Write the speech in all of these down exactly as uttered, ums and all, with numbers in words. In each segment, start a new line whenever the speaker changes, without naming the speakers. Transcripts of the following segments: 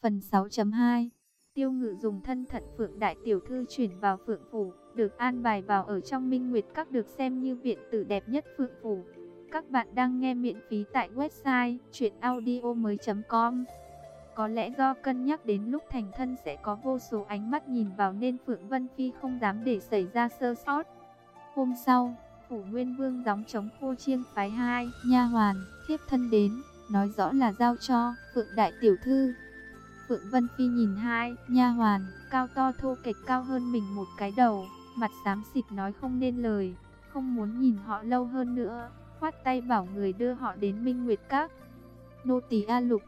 Phần sáu chấm hai. Tiêu Ngự dùng thân phận Phượng đại tiểu thư chuyển vào Phượng phủ, được an bài vào ở trong Minh Nguyệt Các, được xem như viện tử đẹp nhất Phượng phủ. Các bạn đang nghe miễn phí tại website truyện audio mới chấm com. Có lẽ do cân nhắc đến lúc thành thân sẽ có vô số ánh mắt nhìn vào nên Phượng Vân Phi không dám để xảy ra sơ sót. Hôm sau, phủ Nguyên Vương gióng trống khô chiêng phái hai nha hoàn thiếp thân đến, nói rõ là giao cho Phượng đại tiểu thư. Phượng Vân Phi nhìn hai nha hoàn cao to thô kệch cao hơn mình một cái đầu, mặt xám xịt nói không nên lời, không muốn nhìn họ lâu hơn nữa, khoát tay bảo người đưa họ đến Minh Nguyệt Các. Nô tỳ A Lục,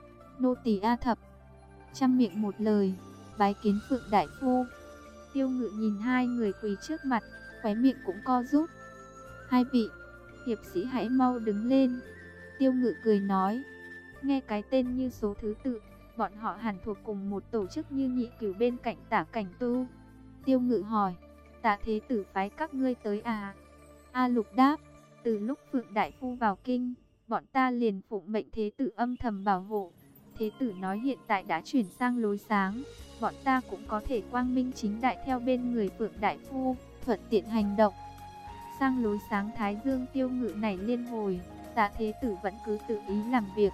nô tỳ A Thập, trăm miệng một lời, bái kiến Phượng đại phu. Tiêu Ngự nhìn hai người quỳ trước mặt, khóe miệng cũng co rút. Hai vị hiệp sĩ hãy mau đứng lên. Tiêu Ngự cười nói, nghe cái tên như số thứ tự, bọn họ hẳn thuộc cùng một tổ chức như Nhị Cửu bên cạnh Tả Cảnh Tu. Tiêu Ngự hỏi, Tả thế tử phái các ngươi tới à? A Lục đáp, từ lúc Phượng đại phu vào kinh, bọn ta liền phụng mệnh thế tử âm thầm bảo hộ. Thế tử nói hiện tại đã chuyển sang lối sáng, bọn ta cũng có thể quang minh chính đại theo bên người Phượng đại phu, thuận tiện hành động. Sang lối sáng Thái Dương Tiêu Ngự này liên hồi, Tả thế tử vẫn cứ tự ý làm việc,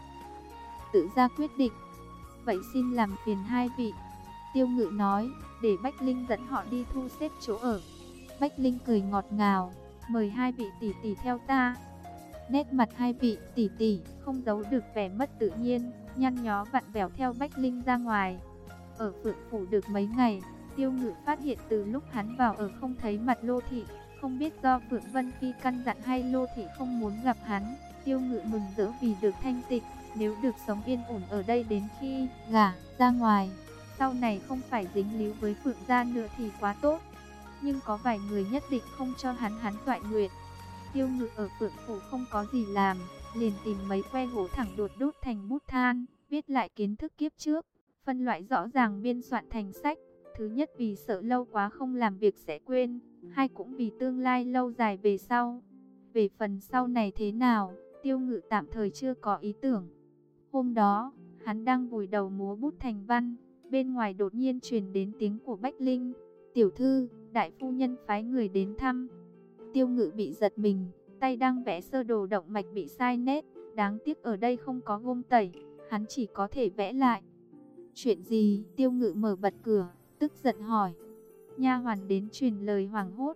tự ra quyết định. Vậy xin làm phiền hai vị. Tiêu Ngự nói, để Bách Linh dẫn họ đi thu xếp chỗ ở. Bách Linh cười ngọt ngào, mời hai vị tỷ tỷ theo ta. Nét mặt hai vị tỷ tỷ không giấu được vẻ mất tự nhiên, nhăn nhó vặn vẹo theo Bách Linh ra ngoài. Ở Phượng phủ được mấy ngày, Tiêu Ngự phát hiện từ lúc hắn vào ở không thấy mặt Lô thị, không biết do Phượng Vân Phi căn dặn hay Lô thị không muốn gặp hắn. Tiêu Ngự mừng rỡ vì được thanh tịnh, nếu được sống yên ổn ở đây đến khi gả ra ngoài, sau này không phải dính líu với Phượng gia nữa thì quá tốt. Nhưng có vài người nhất định không cho hắn hắn toại nguyện. Tiêu Ngự ở Phượng phủ không có gì làm, liền tìm mấy que gỗ thẳng đột đốt thành bút than, viết lại kiến thức kiếp trước, phân loại rõ ràng biên soạn thành sách. Thứ nhất vì sợ lâu quá không làm việc sẽ quên, hai cũng vì tương lai lâu dài về sau. Về phần sau này thế nào, Tiêu Ngự tạm thời chưa có ý tưởng. Hôm đó, hắn đang vùi đầu múa bút thành văn, bên ngoài đột nhiên truyền đến tiếng của Bách Linh. Tiểu thư, đại phu nhân phái người đến thăm. Tiêu Ngự bị giật mình, tay đang vẽ sơ đồ động mạch bị sai nét, đáng tiếc ở đây không có gôm tẩy, hắn chỉ có thể vẽ lại. Chuyện gì? Tiêu Ngự mở bật cửa, tức giận hỏi. Nha hoàn đến truyền lời hoảng hốt,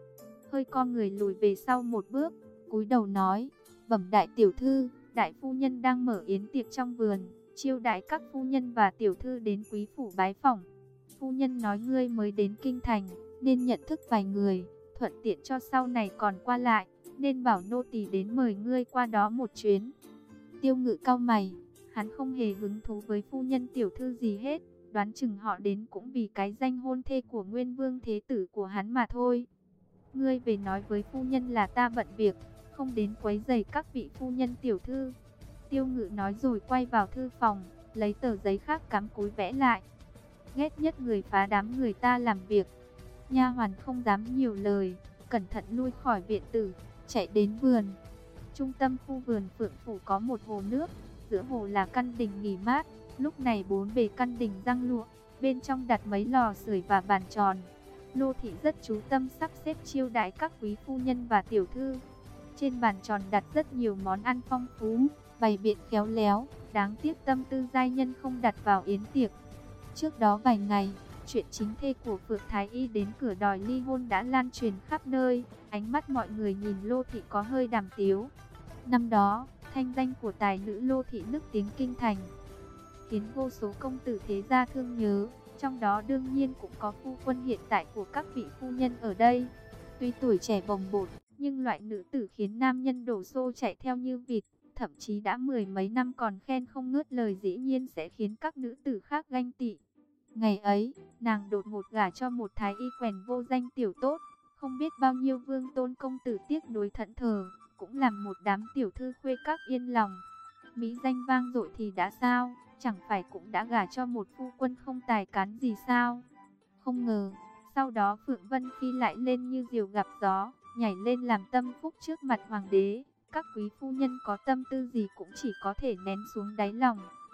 hơi co người lùi về sau một bước, cúi đầu nói, bẩm đại tiểu thư, đại phu nhân đang mở yến tiệc trong vườn, chiêu đãi các phu nhân và tiểu thư đến quý phủ bái phỏng. Phu nhân nói ngươi mới đến kinh thành, nên nhận thức vài người, thuận tiện cho sau này còn qua lại, nên bảo nô tỳ đến mời ngươi qua đó một chuyến. Tiêu Ngự cau mày, hắn không hề hứng thú với phu nhân tiểu thư gì hết, đoán chừng họ đến cũng vì cái danh hôn thê của Nguyên Vương thế tử của hắn mà thôi. Ngươi về nói với phu nhân là ta bận việc, không đến quấy rầy các vị phu nhân tiểu thư. Tiêu Ngự nói rồi quay vào thư phòng, lấy tờ giấy khác cắm cúi vẽ lại. Ghét nhất người phá đám người ta làm việc. Nha hoàn không dám nhiều lời, cẩn thận lui khỏi viện tử, chạy đến vườn. Trung tâm khu vườn Phượng phủ có một hồ nước, giữa hồ là căn đình nghỉ mát. Lúc này bốn bề căn đình răng lụa, bên trong đặt mấy lò sưởi và bàn tròn. Lô thị rất chú tâm sắp xếp chiêu đãi các quý phu nhân và tiểu thư. Trên bàn tròn đặt rất nhiều món ăn phong phú, bày biện khéo léo, đáng tiếc tâm tư giai nhân không đặt vào yến tiệc. Trước đó vài ngày, chuyện chính thê của Phượng Thái Y đến cửa đòi ly hôn đã lan truyền khắp nơi, ánh mắt mọi người nhìn Lô thị có hơi đàm tiếu. Năm đó, thanh danh của tài nữ Lô thị nức tiếng kinh thành, khiến vô số công tử thế gia thương nhớ, trong đó đương nhiên cũng có phu quân hiện tại của các vị phu nhân ở đây. Tuy tuổi trẻ bồng bột, nhưng loại nữ tử khiến nam nhân đổ xô chạy theo như vịt, thậm chí đã mười mấy năm còn khen không ngớt lời, dĩ nhiên sẽ khiến các nữ tử khác ganh tị. Ngày ấy, nàng đột ngột gả cho một thái y quèn vô danh tiểu tốt, không biết bao nhiêu vương tôn công tử tiếc nuối thẫn thờ, cũng làm một đám tiểu thư khuê các yên lòng. Mỹ danh vang dội thì đã sao, chẳng phải cũng đã gả cho một phu quân không tài cán gì sao? Không ngờ, sau đó Phượng Vân Phi lại lên như diều gặp gió, nhảy lên làm tâm phúc trước mặt hoàng đế. Các quý phu nhân có tâm tư gì cũng chỉ có thể nén xuống đáy lòng,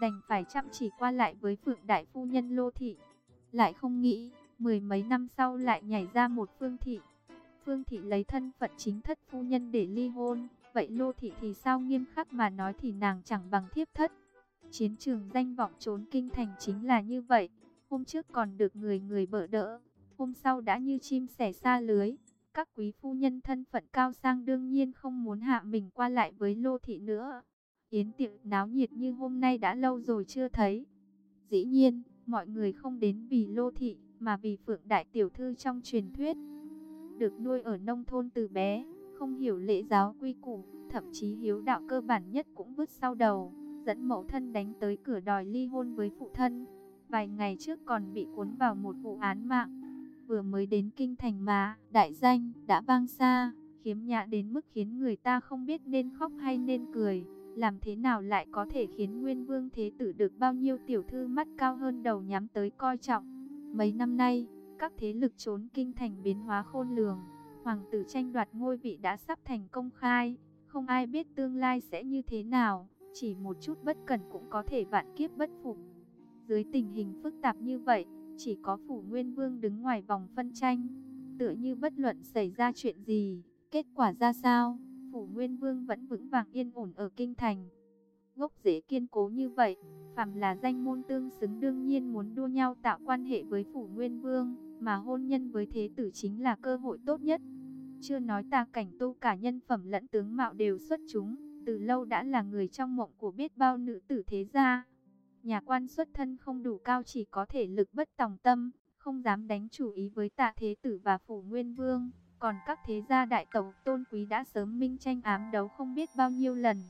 đành phải chăm chỉ qua lại với Phượng đại phu nhân Lô thị. Lại không nghĩ, mười mấy năm sau lại nhảy ra một Phương thị. Phương thị lấy thân phận chính thất phu nhân để ly hôn, vậy Lô thị thì sao? Nghiêm khắc mà nói thì nàng chẳng bằng thiếp thất. Chiến trường danh vọng trốn kinh thành chính là như vậy, hôm trước còn được người người bợ đỡ, hôm sau đã như chim sẻ xa lưới. Các quý phu nhân thân phận cao sang đương nhiên không muốn hạ mình qua lại với Lô thị nữa. Yến tiệc náo nhiệt như hôm nay đã lâu rồi chưa thấy. Dĩ nhiên, mọi người không đến vì Lô thị, mà vì Phượng đại tiểu thư trong truyền thuyết. Được nuôi ở nông thôn từ bé, không hiểu lễ giáo quy củ, thậm chí hiếu đạo cơ bản nhất cũng vứt sau đầu, dẫn mẫu thân đánh tới cửa đòi ly hôn với phụ thân. Vài ngày trước còn bị cuốn vào một vụ án mạng. Vừa mới đến kinh thành mà đại danh đã vang xa, khiếm nhã đến mức khiến người ta không biết nên khóc hay nên cười. Làm thế nào lại có thể khiến Nguyên Vương Thế Tử được bao nhiêu tiểu thư mắt cao hơn đầu nhắm tới coi trọng. Mấy năm nay, các thế lực trốn kinh thành biến hóa khôn lường. Hoàng tử tranh đoạt ngôi vị đã sắp thành công khai, không ai biết tương lai sẽ như thế nào. Chỉ một chút bất cẩn cũng có thể vạn kiếp bất phục. Dưới tình hình phức tạp như vậy, chỉ có phủ Nguyên Vương đứng ngoài vòng phân tranh. Tựa như bất luận xảy ra chuyện gì, kết quả ra sao, phủ Nguyên Vương vẫn vững vàng yên ổn ở kinh thành. Gốc rễ kiên cố như vậy, phàm là danh môn tương xứng đương nhiên muốn đua nhau tạo quan hệ với phủ Nguyên Vương, mà hôn nhân với thế tử chính là cơ hội tốt nhất. Chưa nói ta cảnh tu cả nhân phẩm lẫn tướng mạo đều xuất chúng, từ lâu đã là người trong mộng của biết bao nữ tử thế gia. Nhà quan xuất thân không đủ cao, chỉ có thể lực bất tòng tâm, không dám đánh chủ ý với Tạ thế tử và phủ Nguyên Vương. Còn các thế gia đại tộc tôn quý đã sớm minh tranh ám đấu không biết bao nhiêu lần.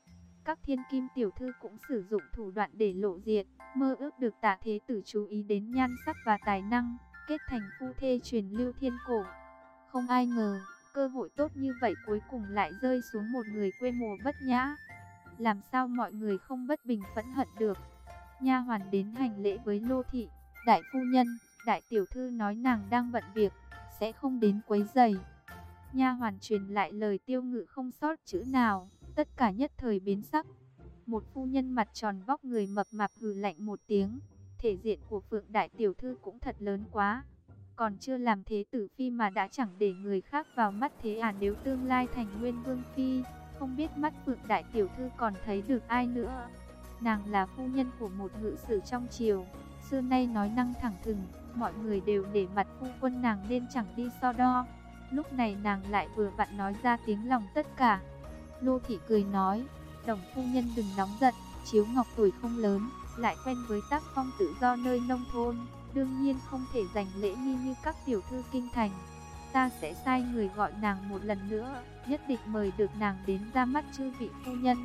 Các thiên kim tiểu thư cũng sử dụng thủ đoạn để lộ diện, mơ ước được Tạ thế tử chú ý đến nhan sắc và tài năng, kết thành phu thê truyền lưu thiên cổ. Không ai ngờ, cơ hội tốt như vậy cuối cùng lại rơi xuống một người quê mùa bất nhã. Làm sao mọi người không bất bình phẫn hận được. Nha hoàn đến hành lễ với Lô thị. Đại phu nhân, đại tiểu thư nói nàng đang bận việc, sẽ không đến quấy rầy. Nha hoàn truyền lại lời Tiêu Ngự không sót chữ nào, tất cả nhất thời biến sắc. Một phu nhân mặt tròn vóc người mập mạp hừ lạnh một tiếng, thể diện của Phượng đại tiểu thư cũng thật lớn quá. Còn chưa làm thế tử phi mà đã chẳng để người khác vào mắt thế à? Nếu tương lai thành Nguyên Vương phi, không biết mắt Phượng đại tiểu thư còn thấy được ai nữa. Nàng là phu nhân của một ngự sử trong triều, xưa nay nói năng thẳng thừng, mọi người đều để mặt phu quân nàng nên chẳng đi so đo. Lúc này nàng lại vừa vặn nói ra tiếng lòng tất cả. Lô thị cười nói, Đồng phu nhân đừng nóng giận, Chiếu Ngọc tuổi không lớn, lại quen với tác phong tự do nơi nông thôn, đương nhiên không thể dành lễ nghi như các tiểu thư kinh thành. Ta sẽ sai người gọi nàng một lần nữa, nhất định mời được nàng đến ra mắt chư vị phu nhân.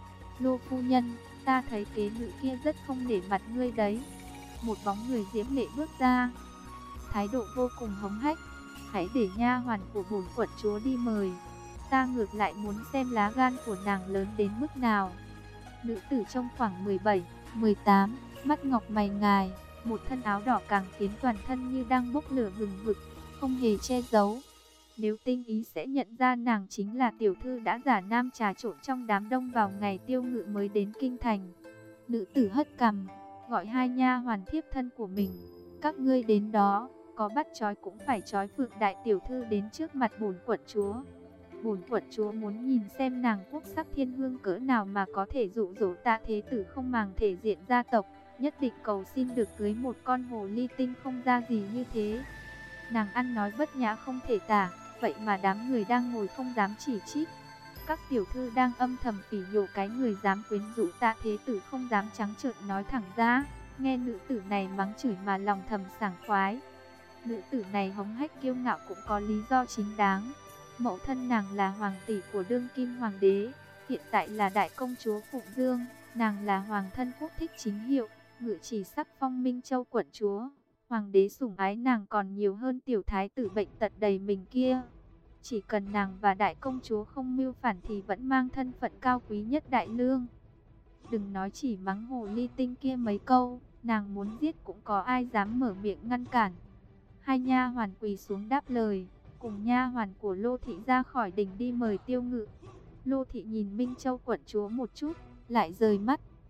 Lô phu nhân, ta thấy kế nữ kia rất không nể mặt ngươi đấy. Một bóng người diễm lệ bước ra, thái độ vô cùng hống hách. Hãy để nha hoàn của bổn quận chúa đi mời. Ta ngược lại muốn xem lá gan của nàng lớn đến mức nào. Nữ tử trong khoảng mười bảy, mười tám, mắt ngọc mày ngài, một thân áo đỏ càng khiến toàn thân như đang bốc lửa hừng hực, không hề che giấu. Nếu tinh ý sẽ nhận ra nàng chính là tiểu thư đã giả nam trà trộn trong đám đông vào ngày Tiêu Ngự mới đến kinh thành. Nữ tử hất cằm, gọi hai nha hoàn thiếp thân của mình. Các ngươi đến đó, có bắt trói cũng phải trói Phượng đại tiểu thư đến trước mặt bổn quận chúa. Bổn quận chúa muốn nhìn xem nàng quốc sắc thiên hương cỡ nào mà có thể dụ dỗ Tạ thế tử không màng thể diện gia tộc, nhất định cầu xin được cưới một con hồ ly tinh không ra gì như thế. Nàng ăn nói bất nhã không thể tả, vậy mà đám người đang ngồi không dám chỉ trích. Các tiểu thư đang âm thầm phỉ nhổ cái người dám quyến rũ Tạ thế tử không dám trắng trợn nói thẳng ra. Nghe nữ tử này mắng chửi mà lòng thầm sảng khoái. Nữ tử này hống hách kiêu ngạo cũng có lý do chính đáng. Mẫu thân nàng là hoàng tỷ của đương kim hoàng đế, hiện tại là đại công chúa Phụng Dương. Nàng là hoàng thân quốc thích chính hiệu, ngự chỉ sắc phong Minh Châu quận chúa. Hoàng đế sủng ái nàng còn nhiều hơn tiểu thái tử bệnh tật đầy mình kia. Chỉ cần nàng và đại công chúa không mưu phản thì vẫn mang thân phận cao quý nhất đại lương. Đừng nói chỉ mắng hồ ly tinh kia mấy câu, nàng muốn giết cũng có ai dám mở miệng ngăn cản. Hai nha hoàn quỳ xuống đáp lời, cùng nha hoàn của Lô thị ra khỏi đình đi mời Tiêu Ngự. Lô thị nhìn Minh Châu quận chúa một chút, lại rời mắt,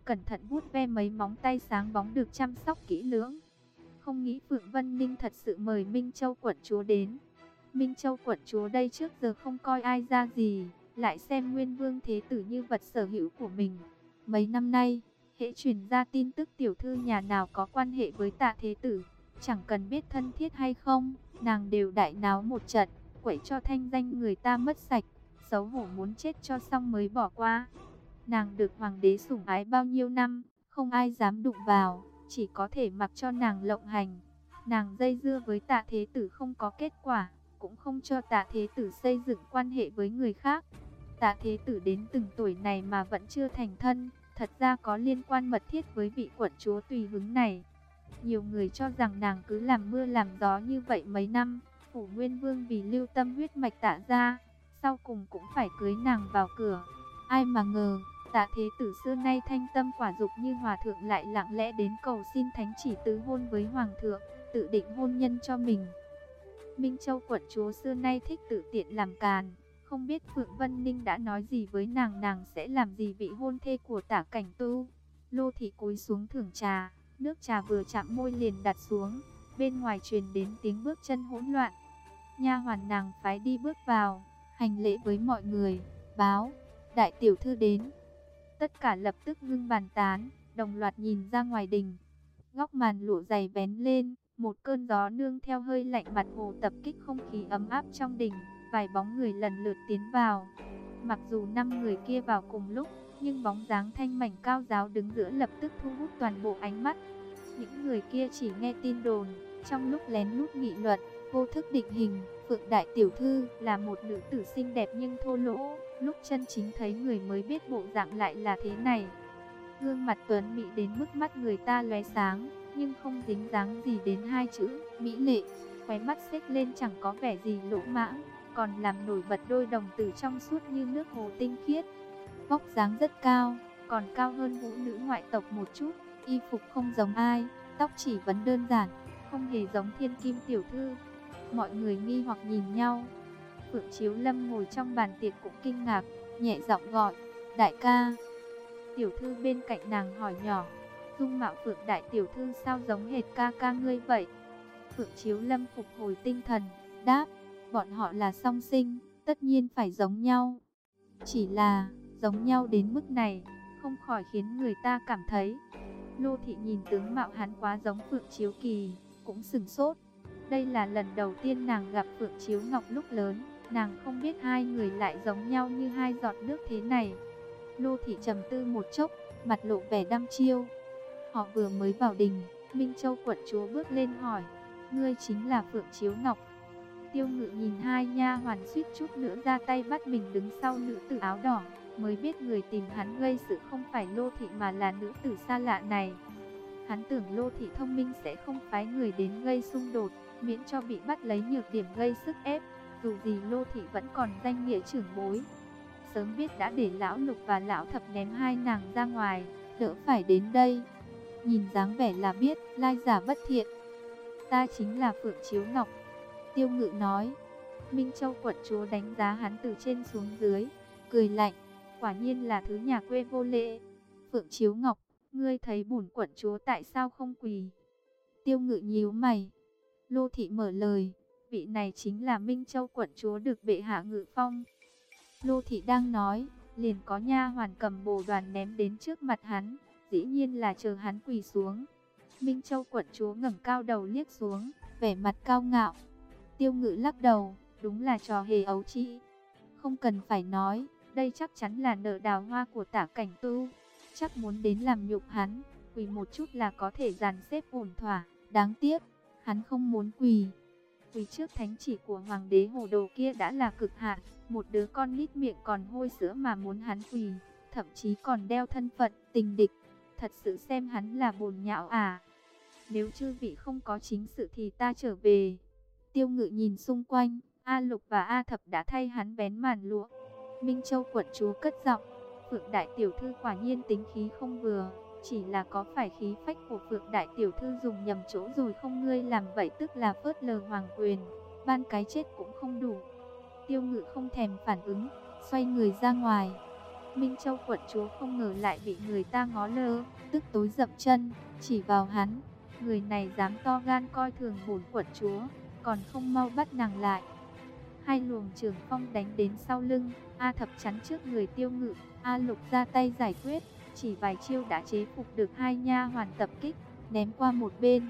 cẩn thận vuốt ve mấy móng tay sáng bóng được chăm sóc kỹ lưỡng. Không nghĩ Phượng Vân Ninh thật sự mời Minh Châu quận chúa đến. Minh Châu quận chúa đây trước giờ không coi ai ra gì, lại xem Nguyên Vương Thế Tử như vật sở hữu của mình. Mấy năm nay, hễ truyền ra tin tức tiểu thư nhà nào có quan hệ với Tạ Thế Tử, chẳng cần biết thân thiết hay không, nàng đều đại náo một trận, quậy cho thanh danh người ta mất sạch, xấu hổ muốn chết cho xong mới bỏ qua. Nàng được hoàng đế sủng ái bao nhiêu năm, không ai dám đụng vào, chỉ có thể mặc cho nàng lộng hành. Nàng dây dưa với Tạ Thế Tử không có kết quả, cũng không cho Tạ Thế Tử xây dựng quan hệ với người khác. Tạ Thế Tử đến từng tuổi này mà vẫn chưa thành thân, thật ra có liên quan mật thiết với vị quận chúa tùy hứng này. Nhiều người cho rằng nàng cứ làm mưa làm gió như vậy mấy năm, phủ Nguyên Vương vì lưu tâm huyết mạch Tạ gia, sau cùng cũng phải cưới nàng vào cửa. Ai mà ngờ, Tạ Thế Tử xưa nay thanh tâm quả dục như hòa thượng lại lặng lẽ đến cầu xin thánh chỉ tứ hôn với hoàng thượng, tự định hôn nhân cho mình. Minh Châu quận chúa xưa nay thích tự tiện làm càn, không biết Phượng Vân Ninh đã nói gì với nàng, nàng sẽ làm gì vị hôn thê của Tả Cảnh Tu. Lô thị cúi xuống thưởng trà, nước trà vừa chạm môi liền đặt xuống, bên ngoài truyền đến tiếng bước chân hỗn loạn. Nha hoàn nàng phái đi bước vào, hành lễ với mọi người, báo đại tiểu thư đến. Tất cả lập tức ngưng bàn tán, đồng loạt nhìn ra ngoài đình. Góc màn lụa dày vén lên, một cơn gió nương theo hơi lạnh mặt hồ tập kích không khí ấm áp trong đình. Vài bóng người lần lượt tiến vào. Mặc dù năm người kia vào cùng lúc, nhưng bóng dáng thanh mảnh cao giáo đứng giữa lập tức thu hút toàn bộ ánh mắt. Những người kia chỉ nghe tin đồn, trong lúc lén lút nghị luận, vô thức định hình, Phượng đại tiểu thư là một nữ tử xinh đẹp nhưng thô lỗ. Lúc chân chính thấy người mới biết bộ dạng lại là thế này. Gương mặt tuấn mỹ đến mức mắt người ta lóe sáng, nhưng không dính dáng gì đến hai chữ mỹ lệ. Khóe mắt xếch lên chẳng có vẻ gì lỗ mãng, còn làm nổi bật đôi đồng tử trong suốt như nước hồ tinh khiết. Vóc dáng rất cao, còn cao hơn vũ nữ ngoại tộc một chút. Y phục không giống ai, tóc chỉ vấn đơn giản, không hề giống thiên kim tiểu thư. Mọi người nghi hoặc nhìn nhau. Phượng Chiếu Lâm ngồi trong bàn tiệc cũng kinh ngạc, nhẹ giọng gọi, đại ca. Tiểu thư bên cạnh nàng hỏi nhỏ, dung mạo Phượng đại tiểu thư sao giống hệt ca ca ngươi vậy? Phượng Chiếu Lâm phục hồi tinh thần, đáp, bọn họ là song sinh, tất nhiên phải giống nhau. Chỉ là, giống nhau đến mức này, không khỏi khiến người ta cảm thấy. Lô thị nhìn tướng mạo hắn quá giống Phượng Chiếu Kỳ, cũng sửng sốt. Đây là lần đầu tiên nàng gặp Phượng Chiếu Ngọc lúc lớn, nàng không biết hai người lại giống nhau như hai giọt nước thế này. Lô thị trầm tư một chốc, mặt lộ vẻ đăm chiêu. Họ vừa mới vào đình, Minh Châu quận chúa bước lên hỏi, ngươi chính là Phượng Chiếu Ngọc? Tiêu Ngự nhìn hai nha hoàn suýt chút nữa ra tay bắt mình đứng sau nữ tử áo đỏ, mới biết người tìm hắn gây sự không phải Lô thị mà là nữ tử xa lạ này. Hắn tưởng Lô thị thông minh sẽ không phái người đến gây xung đột, miễn cho bị bắt lấy nhược điểm gây sức ép. Dù gì Lô thị vẫn còn danh nghĩa trưởng bối. Sớm biết đã để lão Lục và lão Thập ném hai nàng ra ngoài, đỡ phải đến đây. Nhìn dáng vẻ là biết lai giả bất thiện. Ta chính là Phượng Chiếu Ngọc. Tiêu Ngự nói. Minh Châu quận chúa đánh giá hắn từ trên xuống dưới, cười lạnh, quả nhiên là thứ nhà quê vô lễ. Phượng Chiếu Ngọc, ngươi thấy bổn quận chúa tại sao không quỳ? Tiêu Ngự nhíu mày. Lô thị mở lời, vị này chính là Minh Châu quận chúa được bệ hạ ngự phong. Lô thị đang nói, liền có nha hoàn cầm bồ đoàn ném đến trước mặt hắn, dĩ nhiên là chờ hắn quỳ xuống. Minh Châu quận chúa ngẩng cao đầu liếc xuống, vẻ mặt cao ngạo. Tiêu Ngự lắc đầu, đúng là trò hề ấu trĩ. Không cần phải nói, đây chắc chắn là nợ đào hoa của Tả Cảnh Tu, chắc muốn đến làm nhục hắn, quỳ một chút là có thể dàn xếp ổn thỏa. Đáng tiếc, hắn không muốn quỳ. Quỳ trước thánh chỉ của hoàng đế hồ đồ kia đã là cực hạn, một đứa con nít miệng còn hôi sữa mà muốn hắn quỳ, thậm chí còn đeo thân phận tình địch, thật sự xem hắn là bồn nhão à. Nếu chư vị không có chính sự thì ta trở về. Tiêu Ngự nhìn xung quanh, A Lục và A Thập đã thay hắn vén màn lụa. Minh Châu quận chúa cất giọng, Phượng đại tiểu thư quả nhiên tính khí không vừa, chỉ là có phải khí phách của Phượng đại tiểu thư dùng nhầm chỗ rồi không? Ngươi làm vậy tức là phớt lờ hoàng quyền, ban cái chết cũng không đủ. Tiêu Ngự không thèm phản ứng, xoay người ra ngoài. Minh Châu quận chúa không ngờ lại bị người ta ngó lơ, tức tối dậm chân, chỉ vào hắn. Người này dám to gan coi thường bổn quận chúa, còn không mau bắt nàng lại. Hai luồng trường phong đánh đến sau lưng, A Thập chắn trước người Tiêu Ngự, A Lục ra tay giải quyết, chỉ vài chiêu đã chế phục được hai nha hoàn tập kích, ném qua một bên.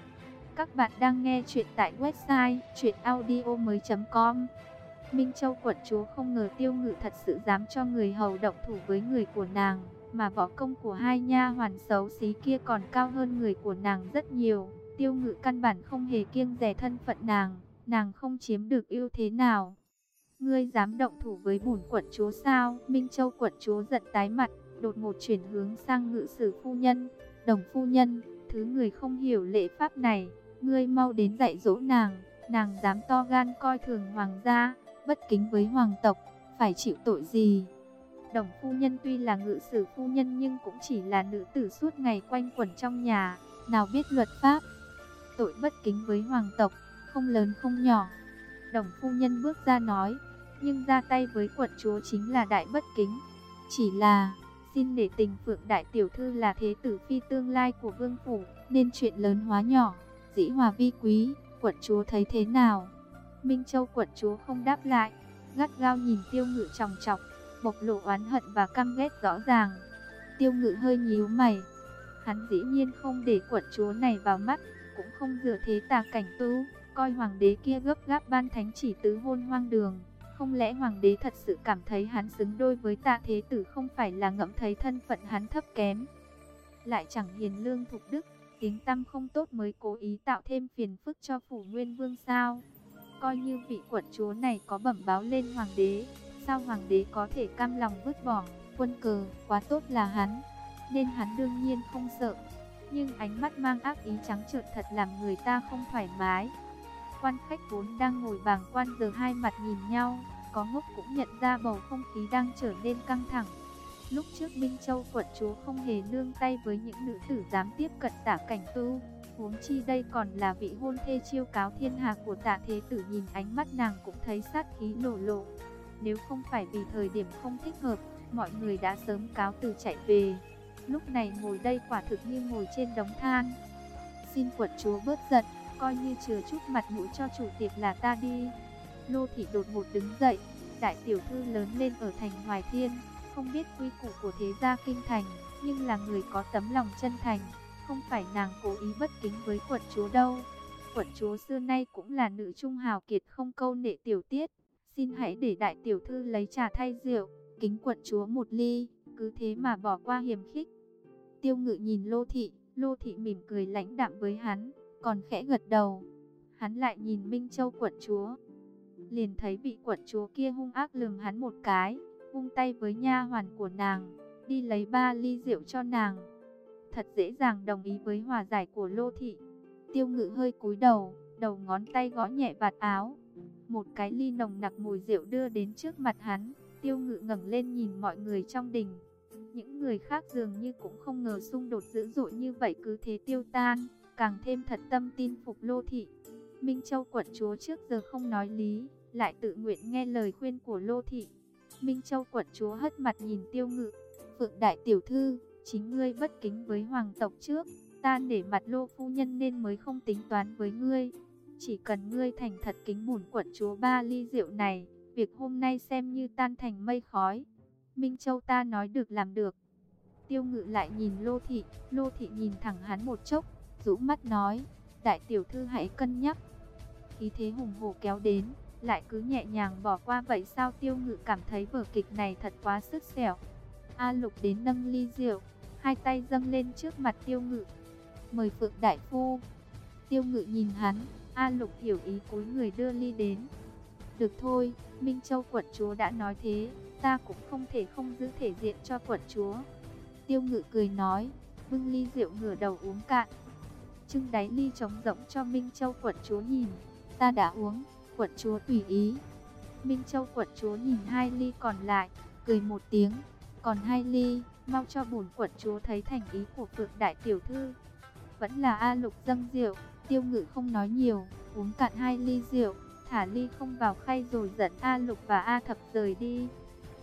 Các bạn đang nghe chuyện tại website truyện audio mới chấm com. Minh Châu quận chúa không ngờ Tiêu Ngự thật sự dám cho người hầu động thủ với người của nàng, mà võ công của hai nha hoàn xấu xí kia còn cao hơn người của nàng rất nhiều. Tiêu Ngự căn bản không hề kiêng dè thân phận nàng, nàng không chiếm được ưu thế nào. Ngươi dám động thủ với bổn quận chúa sao? Minh Châu quận chúa giận tái mặt, đột ngột chuyển hướng sang Ngự sử phu nhân. Đồng phu nhân, thứ người không hiểu lễ pháp này, ngươi mau đến dạy dỗ nàng. Nàng dám to gan coi thường hoàng gia, bất kính với hoàng tộc, phải chịu tội gì? Đồng phu nhân tuy là ngự sử phu nhân nhưng cũng chỉ là nữ tử suốt ngày quanh quẩn trong nhà, nào biết luật pháp. Tội bất kính với hoàng tộc, không lớn không nhỏ. Đồng phu nhân bước ra nói, nhưng ra tay với quận chúa chính là đại bất kính. Chỉ là, xin để tình Phượng đại tiểu thư là thế tử phi tương lai của vương phủ, nên chuyện lớn hóa nhỏ, dĩ hòa vi quý, quận chúa thấy thế nào? Minh Châu quận chúa không đáp lại, gắt gao nhìn Tiêu Ngự chòng chọc, bộc lộ oán hận và căm ghét rõ ràng. Tiêu Ngự hơi nhíu mày, hắn dĩ nhiên không để quận chúa này vào mắt, cũng không dựa thế tà cảnh tu, coi hoàng đế kia gấp gáp ban thánh chỉ tứ hôn hoang đường. Không lẽ hoàng đế thật sự cảm thấy hắn xứng đôi với Tạ thế tử, không phải là ngẫm thấy thân phận hắn thấp kém, lại chẳng hiền lương thục đức, tiếng tăm không tốt mới cố ý tạo thêm phiền phức cho phủ Nguyên Vương sao? Coi như vị quận chúa này có bẩm báo lên hoàng đế, sao hoàng đế có thể cam lòng vứt bỏ quân cờ? Quá tốt là hắn, nên hắn đương nhiên không sợ. Nhưng ánh mắt mang ác ý trắng trợn thật làm người ta không thoải mái. Quan khách vốn đang ngồi bàng quan giờ hai mặt nhìn nhau, có ngốc cũng nhận ra bầu không khí đang trở nên căng thẳng. Lúc trước Minh Châu quận chúa không hề nương tay với những nữ tử dám tiếp cận Tạ cảnh tu, huống chi đây còn là vị hôn thê chiêu cáo thiên hạ của Tạ thế tử. Nhìn ánh mắt nàng cũng thấy sát khí lộ lộ. Nếu không phải vì thời điểm không thích hợp, mọi người đã sớm cáo từ chạy về. Lúc này ngồi đây quả thực như ngồi trên đống than. Xin quận chúa bớt giận, coi như chừa chút mặt mũi cho chủ tiệc là ta đi. Lô thị đột ngột đứng dậy, đại tiểu thư lớn lên ở thành Hoài Thiên, không biết quy củ của thế gia kinh thành, nhưng là người có tấm lòng chân thành, không phải nàng cố ý bất kính với quận chúa đâu. Quận chúa xưa nay cũng là nữ trung hào kiệt, không câu nệ tiểu tiết. Xin hãy để đại tiểu thư lấy trà thay rượu, kính quận chúa một ly, cứ thế mà bỏ qua hiềm khích. Tiêu Ngự nhìn Lô thị, Lô thị mỉm cười lãnh đạm với hắn, còn khẽ gật đầu. Hắn lại nhìn Minh Châu quận chúa, liền thấy vị quận chúa kia hung ác lườm hắn một cái, vung tay với nha hoàn của nàng, đi lấy ba ly rượu cho nàng. Thật dễ dàng đồng ý với hòa giải của Lô thị. Tiêu Ngự hơi cúi đầu, đầu ngón tay gõ nhẹ vạt áo. Một cái ly nồng nặc mùi rượu đưa đến trước mặt hắn. Tiêu Ngự ngẩng lên nhìn mọi người trong đình. Những người khác dường như cũng không ngờ xung đột dữ dội như vậy cứ thế tiêu tan, càng thêm thật tâm tin phục Lô thị. Minh Châu quận chúa trước giờ không nói lý, lại tự nguyện nghe lời khuyên của Lô thị. Minh Châu quận chúa hất mặt nhìn Tiêu Ngự, Phượng đại tiểu thư, chính ngươi bất kính với hoàng tộc trước, ta nể mặt Lô phu nhân nên mới không tính toán với ngươi. Chỉ cần ngươi thành thật kính bổn quận chúa ba ly rượu này, việc hôm nay xem như tan thành mây khói. Minh Châu ta nói được làm được. Tiêu Ngự lại nhìn Lô thị, Lô thị nhìn thẳng hắn một chốc, rũ mắt nói, đại tiểu thư hãy cân nhắc. Khí thế hùng hổ kéo đến, lại cứ nhẹ nhàng bỏ qua vậy sao? Tiêu Ngự cảm thấy vở kịch này thật quá sức sẹo. A Lục đến nâng ly rượu, hai tay dâng lên trước mặt Tiêu Ngự, mời Phượng đại phu. Tiêu Ngự nhìn hắn, A Lục hiểu ý cúi người đưa ly đến. Được thôi, Minh Châu quận chúa đã nói thế, ta cũng không thể không giữ thể diện cho quận chúa. Tiêu Ngự cười nói, bưng ly rượu ngửa đầu uống cạn. Trưng đáy ly trống rỗng cho Minh Châu quận chúa nhìn, ta đã uống, quận chúa tùy ý. Minh Châu quận chúa nhìn hai ly còn lại, cười một tiếng, còn hai ly, mau cho bổn quận chúa thấy thành ý của Phượng đại tiểu thư. Vẫn là A Lục dâng rượu. Tiêu Ngự không nói nhiều, uống cạn hai ly rượu, thả ly không vào khay rồi dẫn A Lục và A Thập rời đi.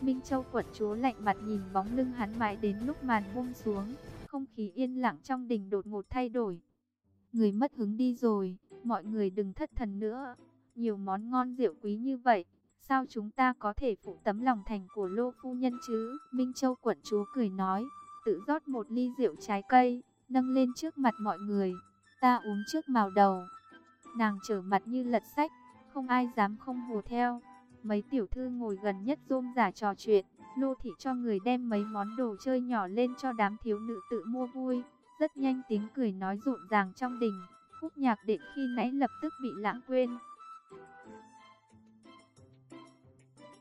Minh Châu quận chúa lạnh mặt nhìn bóng lưng hắn mãi đến lúc màn buông xuống, không khí yên lặng trong đình đột ngột thay đổi. Người mất hứng đi rồi, mọi người đừng thất thần nữa. Nhiều món ngon rượu quý như vậy, sao chúng ta có thể phụ tấm lòng thành của Lô phu nhân chứ? Minh Châu quận chúa cười nói, tự rót một ly rượu trái cây, nâng lên trước mặt mọi người. Ta uống trước mào đầu. Nàng trở mặt như lật sách, không ai dám không hùa theo. Mấy tiểu thư ngồi gần nhất rôm rả trò chuyện. Lô thị cho người đem mấy món đồ chơi nhỏ lên cho đám thiếu nữ tự mua vui. Rất nhanh tiếng cười nói rộn ràng trong đình. Khúc nhạc đệm khi nãy lập tức bị lãng quên.